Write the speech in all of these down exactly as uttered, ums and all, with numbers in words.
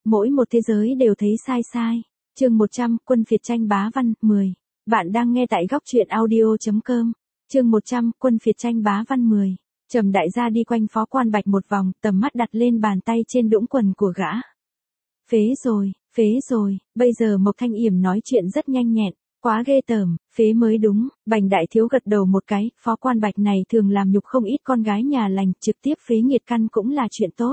mỗi một thế giới đều thấy sai sai. Chương một trăm, Quân phiệt tranh bá văn, mười. Bạn đang nghe tại góc truyện audio chấm com. Chương một trăm, Quân phiệt tranh bá văn mười. Trầm đại gia đi quanh Phó Quan Bạch một vòng, tầm mắt đặt lên bàn tay trên đũng quần của gã. Phế rồi, phế rồi, bây giờ Mộc Thanh Yểm nói chuyện rất nhanh nhẹn, quá ghê tởm, phế mới đúng. Bành đại thiếu gật đầu một cái, Phó Quan Bạch này thường làm nhục không ít con gái nhà lành, trực tiếp phế nghiệt căn cũng là chuyện tốt.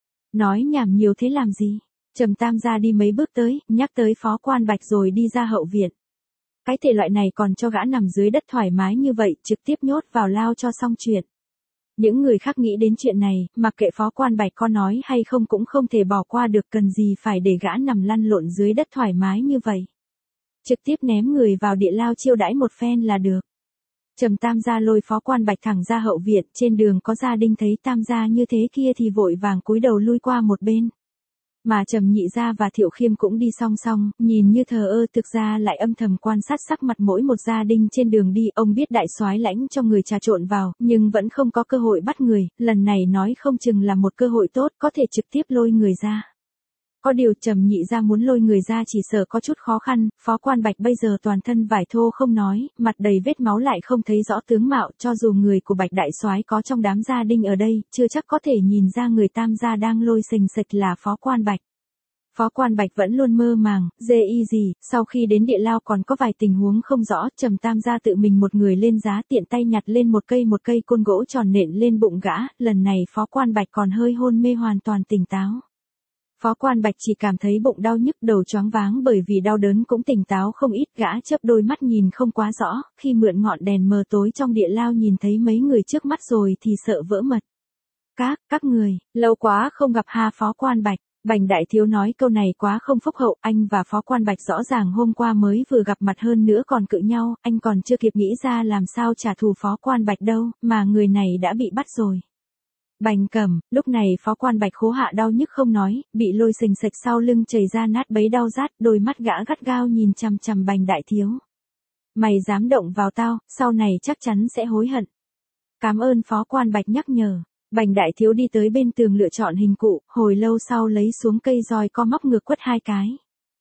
Nói nhảm nhiều thế làm gì? Trầm Tam gia đi mấy bước tới, nhắc tới Phó Quan Bạch rồi đi ra hậu viện. Cái thể loại này còn cho gã nằm dưới đất thoải mái như vậy, trực tiếp nhốt vào lao cho xong chuyện. Những người khác nghĩ đến chuyện này, mặc kệ Phó Quan Bạch có nói hay không cũng không thể bỏ qua được, cần gì phải để gã nằm lăn lộn dưới đất thoải mái như vậy. Trực tiếp ném người vào địa lao chiêu đãi một phen là được. Trầm Tam gia lôi Phó Quan Bạch thẳng ra hậu viện, trên đường có gia đình thấy Tam gia như thế kia thì vội vàng cúi đầu lui qua một bên. Mà Trầm Nhị gia và Thiệu Khiêm cũng đi song song, nhìn như thờ ơ thực ra lại âm thầm quan sát sắc mặt mỗi một gia đình trên đường đi. Ông biết đại soái lãnh cho người trà trộn vào, nhưng vẫn không có cơ hội bắt người, lần này nói không chừng là một cơ hội tốt, có thể trực tiếp lôi người ra. Có điều Trầm Nhị gia muốn lôi người ra chỉ sợ có chút khó khăn. Phó Quan Bạch bây giờ toàn thân vải thô không nói, mặt đầy vết máu lại không thấy rõ tướng mạo, cho dù người của Bạch đại soái có trong đám gia đình ở đây, chưa chắc có thể nhìn ra người Tam gia đang lôi sình sịch là Phó Quan Bạch. Phó Quan Bạch vẫn luôn mơ màng, dê y gì, sau khi đến địa lao còn có vài tình huống không rõ. Trầm Tam gia tự mình một người lên giá, tiện tay nhặt lên một cây một cây côn gỗ tròn nện lên bụng gã, lần này Phó Quan Bạch còn hơi hôn mê hoàn toàn tỉnh táo. Phó Quan Bạch chỉ cảm thấy bụng đau nhức, đầu choáng váng, bởi vì đau đớn cũng tỉnh táo không ít. Gã chớp đôi mắt nhìn không quá rõ, khi mượn ngọn đèn mờ tối trong địa lao nhìn thấy mấy người trước mắt rồi thì sợ vỡ mật. Các, các người, lâu quá không gặp ha Phó Quan Bạch. Bành đại thiếu nói câu này quá không phúc hậu, anh và Phó Quan Bạch rõ ràng hôm qua mới vừa gặp mặt, hơn nữa còn cự nhau, anh còn chưa kịp nghĩ ra làm sao trả thù Phó Quan Bạch đâu, mà người này đã bị bắt rồi. Bành Cẩm, lúc này Phó Quan Bạch khố hạ đau nhức không nói, bị lôi sình sịch sau lưng chảy ra nát bấy đau rát, đôi mắt gã gắt gao nhìn chằm chằm Bành đại thiếu. Mày dám động vào tao, sau này chắc chắn sẽ hối hận. Cảm ơn Phó Quan Bạch nhắc nhở. Bành đại thiếu đi tới bên tường lựa chọn hình cụ, hồi lâu sau lấy xuống cây roi co móc ngược quất hai cái.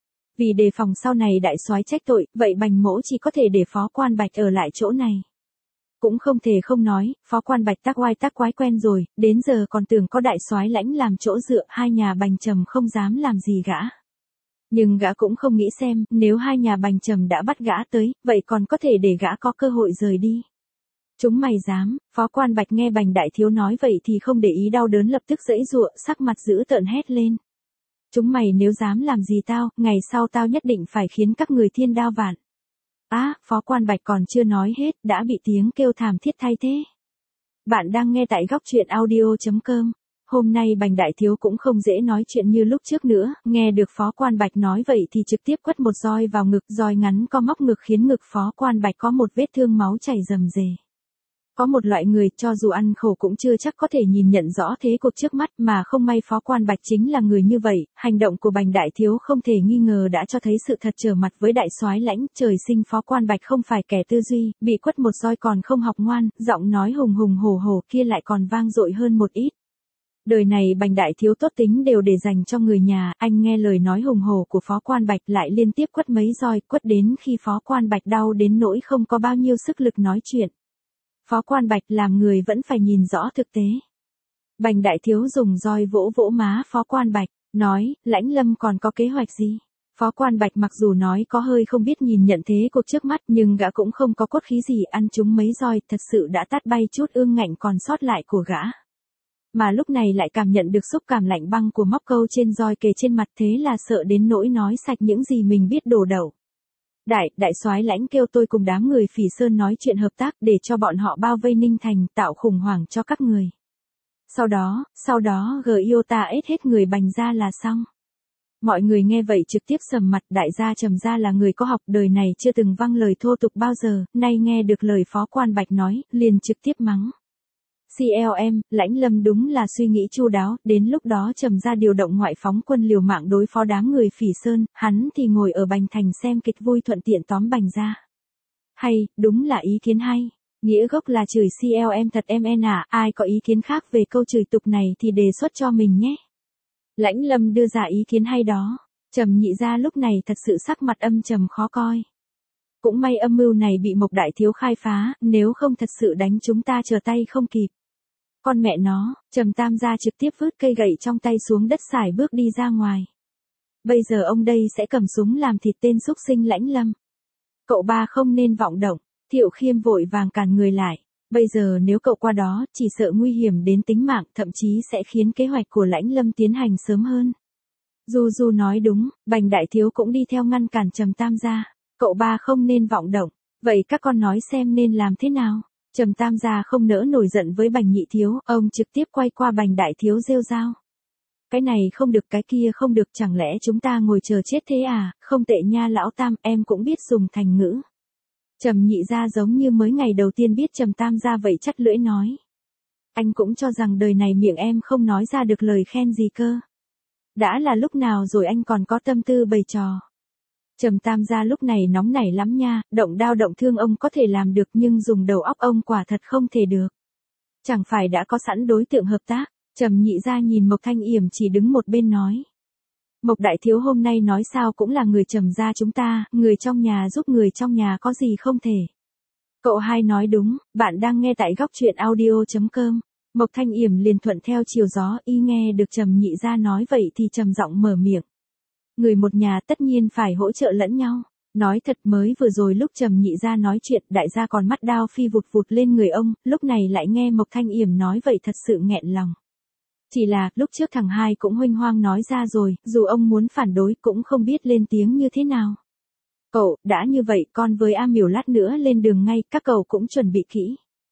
Vì đề phòng sau này đại soái trách tội, vậy Bành mỗ chỉ có thể để Phó Quan Bạch ở lại chỗ này. Cũng không thể không nói, Phó Quan Bạch tác oai tác quái quen rồi, đến giờ còn tưởng có đại soái lãnh làm chỗ dựa, hai nhà Bành Trầm không dám làm gì gã. Nhưng gã cũng không nghĩ xem, nếu hai nhà Bành Trầm đã bắt gã tới, vậy còn có thể để gã có cơ hội rời đi. Chúng mày dám? Phó Quan Bạch nghe Bành đại thiếu nói vậy thì không để ý đau đớn, lập tức giãy giụa, sắc mặt dữ tợn hét lên. Chúng mày nếu dám làm gì tao, ngày sau tao nhất định phải khiến các người thiên đao vạn. Á, à, Phó Quan Bạch còn chưa nói hết, đã bị tiếng kêu thảm thiết thay thế. Bạn đang nghe tại góc truyện audio chấm com. Hôm nay Bành đại thiếu cũng không dễ nói chuyện như lúc trước nữa, nghe được Phó Quan Bạch nói vậy thì trực tiếp quất một roi vào ngực, roi ngắn co móc ngực khiến ngực Phó Quan Bạch có một vết thương máu chảy rầm rề. Có một loại người cho dù ăn khổ cũng chưa chắc có thể nhìn nhận rõ thế cuộc trước mắt, mà không may Phó Quan Bạch chính là người như vậy. Hành động của Bành đại thiếu không thể nghi ngờ đã cho thấy sự thật trở mặt với đại soái lãnh. Trời sinh Phó Quan Bạch không phải kẻ tư duy, bị quất một roi còn không học ngoan, giọng nói hùng hùng hổ hổ kia lại còn vang dội hơn một ít. Đời này Bành đại thiếu tốt tính đều để dành cho người nhà, anh nghe lời nói hùng hổ của Phó Quan Bạch lại liên tiếp quất mấy roi, quất đến khi Phó Quan Bạch đau đến nỗi không có bao nhiêu sức lực nói chuyện. Phó Quan Bạch làm người vẫn phải nhìn rõ thực tế. Bành đại thiếu dùng roi vỗ vỗ má Phó Quan Bạch, nói, Lãnh Lâm còn có kế hoạch gì? Phó Quan Bạch mặc dù nói có hơi không biết nhìn nhận thế cuộc trước mắt, nhưng gã cũng không có cốt khí gì, ăn chúng mấy roi thật sự đã tát bay chút ương ngạnh còn sót lại của gã. Mà lúc này lại cảm nhận được xúc cảm lạnh băng của móc câu trên roi kề trên mặt, thế là sợ đến nỗi nói sạch những gì mình biết đổ đẩu. Đại, đại soái lãnh kêu tôi cùng đám người Phỉ Sơn nói chuyện hợp tác để cho bọn họ bao vây Ninh Thành, tạo khủng hoảng cho các người. Sau đó, sau đó gờ yêu ta ết hết người Bành ra là xong. Mọi người nghe vậy trực tiếp sầm mặt, đại gia Trầm gia là người có học, đời này chưa từng văng lời thô tục bao giờ, nay nghe được lời Phó Quan Bạch nói, liền trực tiếp mắng. xê lờ em, Lãnh Lâm đúng là suy nghĩ chu đáo, đến lúc đó Trầm gia điều động ngoại phóng quân liều mạng đối phó đám người Phỉ Sơn, hắn thì ngồi ở Bành Thành xem kịch vui thuận tiện tóm Bành ra. Hay, đúng là ý kiến hay. Nghĩa gốc là chửi xê lờ em thật em en à, ai có ý kiến khác về câu chửi tục này thì đề xuất cho mình nhé. Lãnh Lâm đưa ra ý kiến hay đó. Trầm Nhị Gia lúc này thật sự sắc mặt âm trầm khó coi. Cũng may âm mưu này bị Mộc Đại Thiếu khai phá, nếu không thật sự đánh chúng ta trở tay không kịp. Con mẹ nó, Trầm Tam Gia trực tiếp vứt cây gậy trong tay xuống đất sải bước đi ra ngoài. Bây giờ ông đây sẽ cầm súng làm thịt tên xúc sinh Lãnh Lâm. Cậu ba không nên vọng động. Thiệu Khiêm vội vàng cản người lại. Bây giờ nếu cậu qua đó, chỉ sợ nguy hiểm đến tính mạng, thậm chí sẽ khiến kế hoạch của Lãnh Lâm tiến hành sớm hơn. Du Du nói đúng, Bành Đại Thiếu cũng đi theo ngăn cản Trầm Tam Gia. Cậu ba không nên vọng động. Vậy các con nói xem nên làm thế nào? Trầm Tam Gia không nỡ nổi giận với Bành Nhị Thiếu, ông trực tiếp quay qua Bành Đại Thiếu rêu rao. Cái này không được, cái kia không được, chẳng lẽ chúng ta ngồi chờ chết thế à? Không tệ nha lão Tam, em cũng biết dùng thành ngữ. Trầm Nhị Gia giống như mới ngày đầu tiên biết Trầm Tam Gia vậy chắt lưỡi nói. Anh cũng cho rằng đời này miệng em không nói ra được lời khen gì cơ. Đã là lúc nào rồi anh còn có tâm tư bày trò. Trầm Tam Gia lúc này nóng nảy lắm nha, động đao động thương ông có thể làm được nhưng dùng đầu óc ông quả thật không thể được. Chẳng phải đã có sẵn đối tượng hợp tác. Trầm Nhị Gia nhìn Mộc Thanh Yểm chỉ đứng một bên nói. Mộc Đại Thiếu hôm nay nói sao cũng là người Trầm gia chúng ta, người trong nhà giúp người trong nhà có gì không thể. Cậu hai nói đúng, bạn đang nghe tại góc truyện audio chấm com. Mộc Thanh Yểm liền thuận theo chiều gió, y nghe được Trầm Nhị Gia nói vậy thì trầm giọng mở miệng. Người một nhà tất nhiên phải hỗ trợ lẫn nhau. Nói thật mới vừa rồi lúc Trầm Nhị Gia nói chuyện, đại gia còn mắt đao phi vụt vụt lên người ông, lúc này lại nghe Mộc Thanh Yểm nói vậy thật sự nghẹn lòng. Chỉ là, lúc trước thằng hai cũng huênh hoang nói ra rồi, dù ông muốn phản đối cũng không biết lên tiếng như thế nào. Cậu, đã như vậy, con với A Miểu lát nữa lên đường ngay, các cậu cũng chuẩn bị kỹ.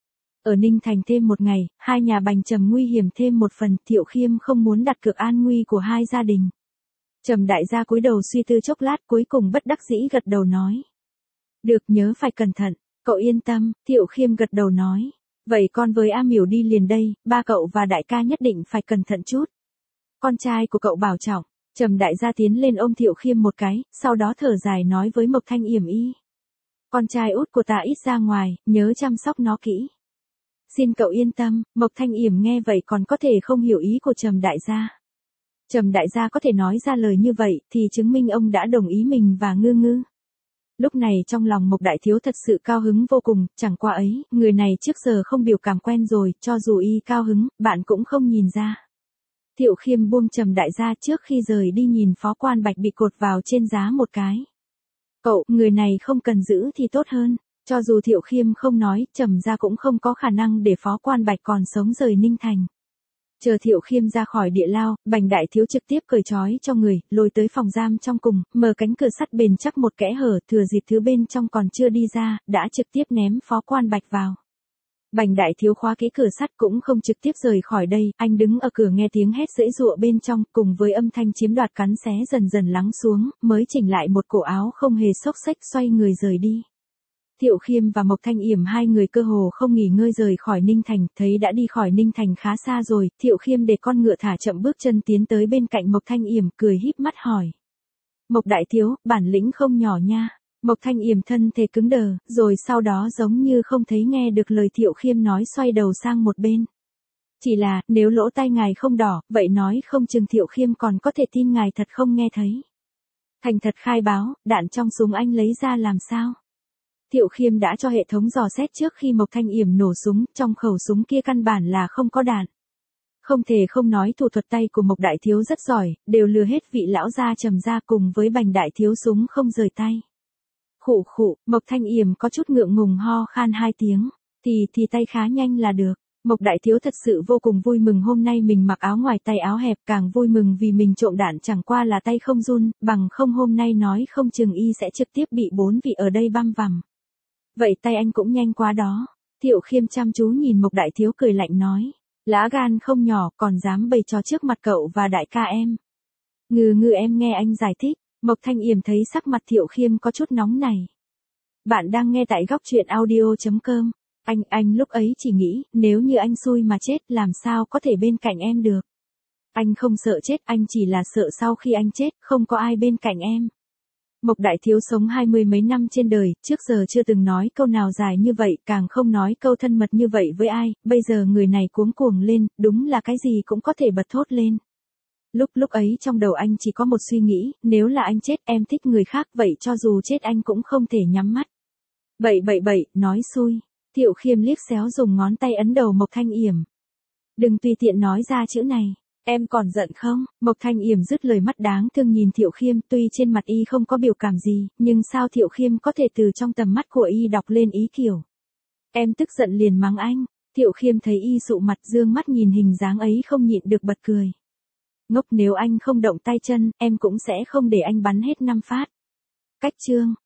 Ở Ninh Thành thêm một ngày, hai nhà Bành Trầm nguy hiểm thêm một phần, Thiệu Khiêm không muốn đặt cược an nguy của hai gia đình. Trầm đại gia cúi đầu suy tư chốc lát cuối cùng bất đắc dĩ gật đầu nói. Được, nhớ phải cẩn thận, cậu yên tâm, Thiệu Khiêm gật đầu nói. Vậy con với A Miểu đi liền đây, ba cậu và đại ca nhất định phải cẩn thận chút. Con trai của cậu bảo trọng. Trầm đại gia tiến lên ôm Thiệu Khiêm một cái, sau đó thở dài nói với Mộc Thanh Yểm y. Con trai út của ta ít ra ngoài, nhớ chăm sóc nó kỹ. Xin cậu yên tâm, Mộc Thanh Yểm nghe vậy còn có thể không hiểu ý của Trầm đại gia. Trầm đại gia có thể nói ra lời như vậy thì chứng minh ông đã đồng ý mình và Ngư Ngư. Lúc này trong lòng Mộc Đại Thiếu thật sự cao hứng vô cùng, chẳng qua ấy, người này trước giờ không biểu cảm quen rồi, cho dù y cao hứng, bạn cũng không nhìn ra. Thiệu Khiêm buông Trầm đại gia trước khi rời đi nhìn Phó Quan Bạch bị cột vào trên giá một cái. Cậu, người này không cần giữ thì tốt hơn, cho dù Thiệu Khiêm không nói, Trầm gia cũng không có khả năng để Phó Quan Bạch còn sống rời Ninh Thành. Chờ Thiệu Khiêm ra khỏi địa lao, Bành Đại Thiếu trực tiếp cởi trói cho người, lôi tới phòng giam trong cùng, mở cánh cửa sắt bền chắc một kẽ hở, thừa dịp thứ bên trong còn chưa đi ra, đã trực tiếp ném Phó Quan Bạch vào. Bành Đại Thiếu khóa kỹ cửa sắt cũng không trực tiếp rời khỏi đây, anh đứng ở cửa nghe tiếng hét giãy giụa bên trong, cùng với âm thanh chiếm đoạt cắn xé dần dần lắng xuống, mới chỉnh lại một cổ áo không hề xốc xếch xoay người rời đi. Thiệu Khiêm và Mộc Thanh Yểm hai người cơ hồ không nghỉ ngơi rời khỏi Ninh Thành, thấy đã đi khỏi Ninh Thành khá xa rồi, Thiệu Khiêm để con ngựa thả chậm bước chân tiến tới bên cạnh Mộc Thanh Yểm, cười híp mắt hỏi. Mộc Đại Thiếu, bản lĩnh không nhỏ nha. Mộc Thanh Yểm thân thể cứng đờ, rồi sau đó giống như không thấy nghe được lời Thiệu Khiêm nói xoay đầu sang một bên. Chỉ là, nếu lỗ tai ngài không đỏ, vậy nói không chừng Thiệu Khiêm còn có thể tin ngài thật không nghe thấy. Thành thật khai báo, đạn trong súng anh lấy ra làm sao? Thiệu Khiêm đã cho hệ thống dò xét trước khi Mộc Thanh Yểm nổ súng, trong khẩu súng kia căn bản là không có đạn. Không thể không nói thủ thuật tay của Mộc Đại Thiếu rất giỏi, đều lừa hết vị lão gia Trầm gia cùng với Bành Đại Thiếu súng không rời tay. Khụ khụ, Mộc Thanh Yểm có chút ngượng ngùng ho khan hai tiếng, thì thì tay khá nhanh là được. Mộc Đại Thiếu thật sự vô cùng vui mừng hôm nay mình mặc áo ngoài tay áo hẹp, càng vui mừng vì mình trộm đạn chẳng qua là tay không run, bằng không hôm nay nói không chừng y sẽ trực tiếp bị bốn vị ở đây băm vằm. Vậy tay anh cũng nhanh quá đó. Thiệu Khiêm chăm chú nhìn Mộc Đại Thiếu cười lạnh nói. Lá gan không nhỏ còn dám bày trò trước mặt cậu và đại ca em. Ngừ ngừ em nghe anh giải thích. Mộc Thanh Yểm thấy sắc mặt Thiệu Khiêm có chút nóng này. Bạn đang nghe tại góc truyện audio chấm com. Anh, anh lúc ấy chỉ nghĩ, nếu như anh xui mà chết làm sao có thể bên cạnh em được. Anh không sợ chết, anh chỉ là sợ sau khi anh chết, không có ai bên cạnh em. Mộc Đại Thiếu sống hai mươi mấy năm trên đời, trước giờ chưa từng nói câu nào dài như vậy, càng không nói câu thân mật như vậy với ai, bây giờ người này cuống cuồng lên, đúng là cái gì cũng có thể bật thốt lên. Lúc lúc ấy trong đầu anh chỉ có một suy nghĩ, nếu là anh chết em thích người khác vậy cho dù chết anh cũng không thể nhắm mắt. Bậy bậy bậy, nói xui. Thiệu Khiêm liếc xéo dùng ngón tay ấn đầu Mộc Thanh Yểm. Đừng tùy tiện nói ra chữ này, em còn giận không? Mộc Thanh Yểm dứt lời mắt đáng thương nhìn Thiệu Khiêm, tuy trên mặt y không có biểu cảm gì, nhưng sao Thiệu Khiêm có thể từ trong tầm mắt của y đọc lên ý kiểu. Em tức giận liền mắng anh. Thiệu Khiêm thấy y sụ mặt dương mắt nhìn hình dáng ấy không nhịn được bật cười. Ngốc, nếu anh không động tay chân, em cũng sẽ không để anh bắn hết năm phát. Cách chương